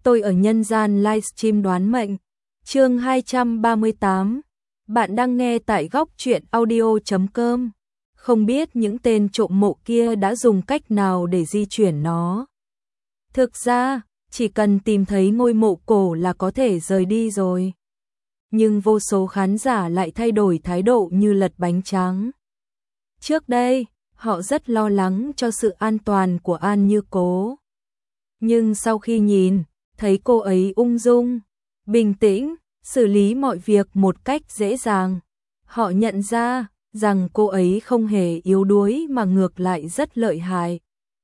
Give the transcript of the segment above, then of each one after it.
Tôi ở nhân gian livestream đoán mệnh. Chương 238. Bạn đang nghe tại góc truyện audio.com. Không biết những tên trộm mộ kia đã dùng cách nào để di chuyển nó. Thực ra, chỉ cần tìm thấy ngôi mộ cổ là có thể rời đi rồi. Nhưng vô số khán giả lại thay đổi thái độ như lật bánh tráng. Trước đây, họ rất lo lắng cho sự an toàn của An Như Cố. Nhưng sau khi nhìn, thấy cô ấy ung dung, bình tĩnh, xử lý mọi việc một cách dễ dàng, họ nhận ra rằng cô ấy không hề yếu đuối mà ngược lại rất lợi hại.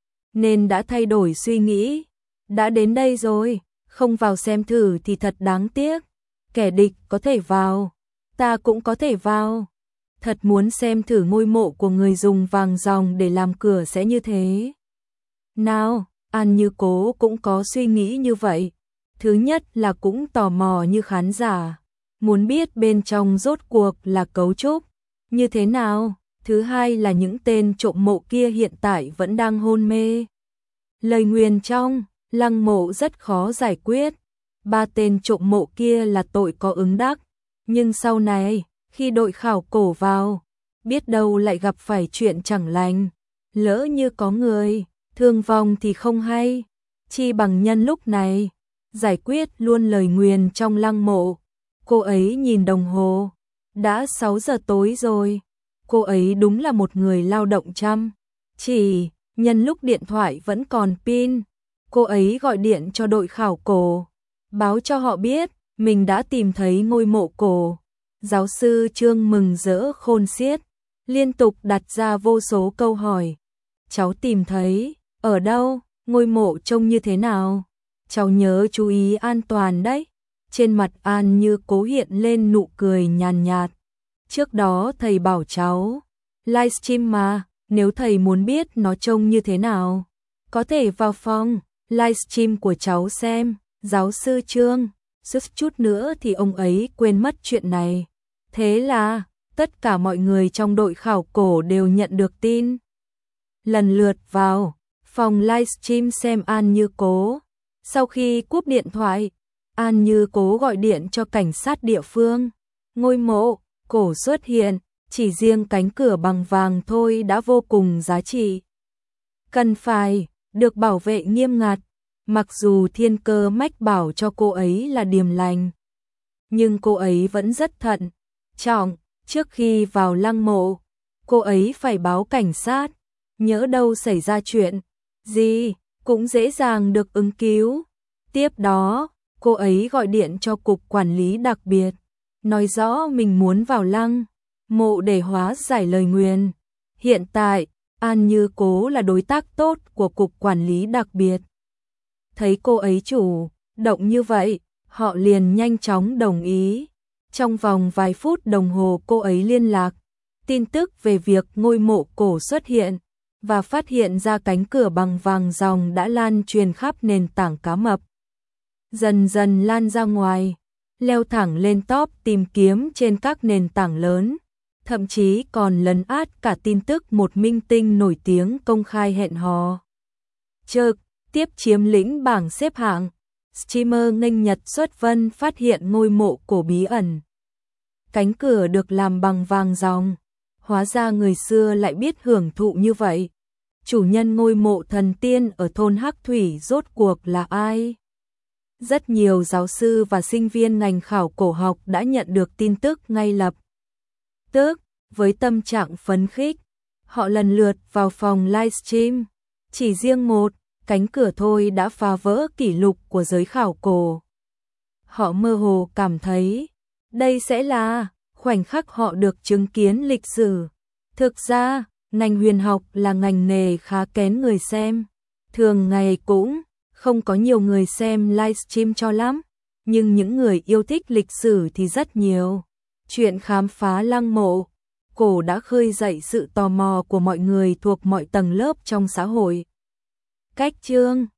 Nên đã thay đổi suy nghĩ, đã đến đây rồi, không vào xem thử thì thật đáng tiếc. Kẻ địch có thể vào, ta cũng có thể vào. Thật muốn xem thử ngôi mộ của người dùng vàng ròng để làm cửa sẽ như thế nào. An Như Cố cũng có suy nghĩ như vậy. Thứ nhất là cũng tò mò như khán giả, muốn biết bên trong rốt cuộc là cấu trúc như thế nào. Thứ hai là những tên trộm mộ kia hiện tại vẫn đang hôn mê. Lời nguyền trong lăng mộ rất khó giải quyết. 3 tên trộm mộ kia là tội có ứng đắc, nhưng sau này, khi đội khảo cổ vào, biết đâu lại gặp phải chuyện chẳng lành. Lỡ như có người thương vong thì không hay, chi bằng nhân lúc này giải quyết luôn lời nguyền trong lăng mộ. Cô ấy nhìn đồng hồ, đã 6 giờ tối rồi. Cô ấy đúng là một người lao động chăm chỉ, nhân lúc điện thoại vẫn còn pin, cô ấy gọi điện cho đội khảo cổ, báo cho họ biết mình đã tìm thấy ngôi mộ cổ. Giáo sư Trương mừng rỡ khôn xiết, liên tục đặt ra vô số câu hỏi. Cháu tìm thấy ở đâu? Ngôi mộ trông như thế nào? Cháu nhớ chú ý an toàn đấy. Trên mặt An Như Cố hiện lên nụ cười nhàn nhạt. Trước đó thầy bảo cháu livestream mà, nếu thầy muốn biết nó trông như thế nào, có thể vào phòng livestream của cháu xem. Giáo sư Trương, suýt chút nữa thì ông ấy quên mất chuyện này. Thế là tất cả mọi người trong đội khảo cổ đều nhận được tin, lần lượt vào phòng livestream xem An Như Cố. Sau khi cúp điện thoại, An Như Cố gọi điện cho cảnh sát địa phương. Ngôi mộ cổ xuất hiện, chỉ riêng cánh cửa bằng vàng thôi đã vô cùng giá trị, cần phải được bảo vệ nghiêm ngặt. Mặc dù thiên cơ mách bảo cho cô ấy là điềm lành, nhưng cô ấy vẫn rất thận trọng. Trước khi vào lăng mộ, cô ấy phải báo cảnh sát, nhỡ đâu xảy ra chuyện gì cũng dễ dàng được ứng cứu. Tiếp đó, cô ấy gọi điện cho cục quản lý đặc biệt, nói rõ mình muốn vào lăng mộ để hóa giải lời nguyền. Hiện tại, An Như Cố là đối tác tốt của cục quản lý đặc biệt. Thấy cô ấy chủ động như vậy, họ liền nhanh chóng đồng ý. Trong vòng vài phút đồng hồ cô ấy liên lạc tin tức về việc ngôi mộ cổ xuất hiện và phát hiện ra cánh cửa bằng vàng ròng đã lan truyền khắp nền tảng cá mập. Dần dần lan ra ngoài, leo thẳng lên top tìm kiếm trên các nền tảng lớn, thậm chí còn lấn át cả tin tức một minh tinh nổi tiếng công khai hẹn hò. Trực tiếp chiếm lĩnh bảng xếp hạng. Streamer nghênh nhật xuất vân phát hiện ngôi mộ cổ bí ẩn. Cánh cửa được làm bằng vàng ròng. Hóa ra người xưa lại biết hưởng thụ như vậy. Chủ nhân ngôi mộ thần tiên ở thôn Hắc Thủy rốt cuộc là ai? Rất nhiều giáo sư và sinh viên ngành khảo cổ học đã nhận được tin tức ngay lập tức. Với tâm trạng phấn khích, họ lần lượt vào phòng livestream. Chỉ riêng một cánh cửa thôi đã phá vỡ kỷ lục của giới khảo cổ. Họ mơ hồ cảm thấy đây sẽ là khoảnh khắc họ được chứng kiến lịch sử. Thực ra, ngành huyền học là ngành nghề khá kén người xem. Thường ngày cũng không có nhiều người xem livestream cho lắm, nhưng những người yêu thích lịch sử thì rất nhiều. Chuyện khám phá lăng mộ cổ đã khơi dậy sự tò mò của mọi người thuộc mọi tầng lớp trong xã hội. Cách chương